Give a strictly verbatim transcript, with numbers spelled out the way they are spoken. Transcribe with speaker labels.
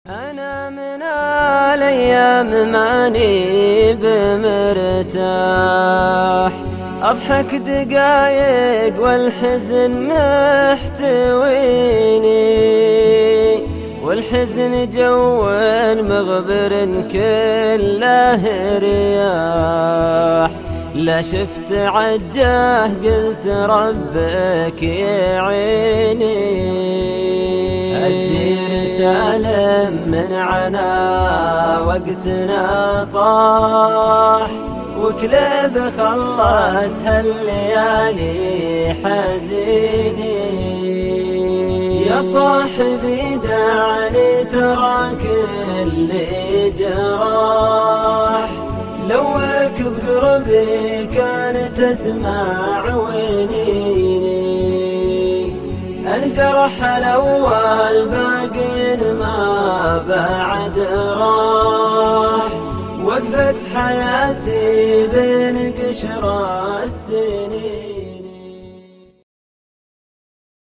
Speaker 1: أنا من الأيام ماني بمرتاح، أضحك دقايق والحزن محتويني، والحزن جو مغبر كله رياح. لا شفت عجاه قلت ربك يعيني، الزين سالم من عنا وقتنا طاح، وكلب خلتها الليالي حزيني. يا صاحبي دعني ترى كل جراح، لوك بقربي كان تسمع وينيني. الجرح الأول باقي ما بعد راح، وقفت حياتي بين قشر السنين.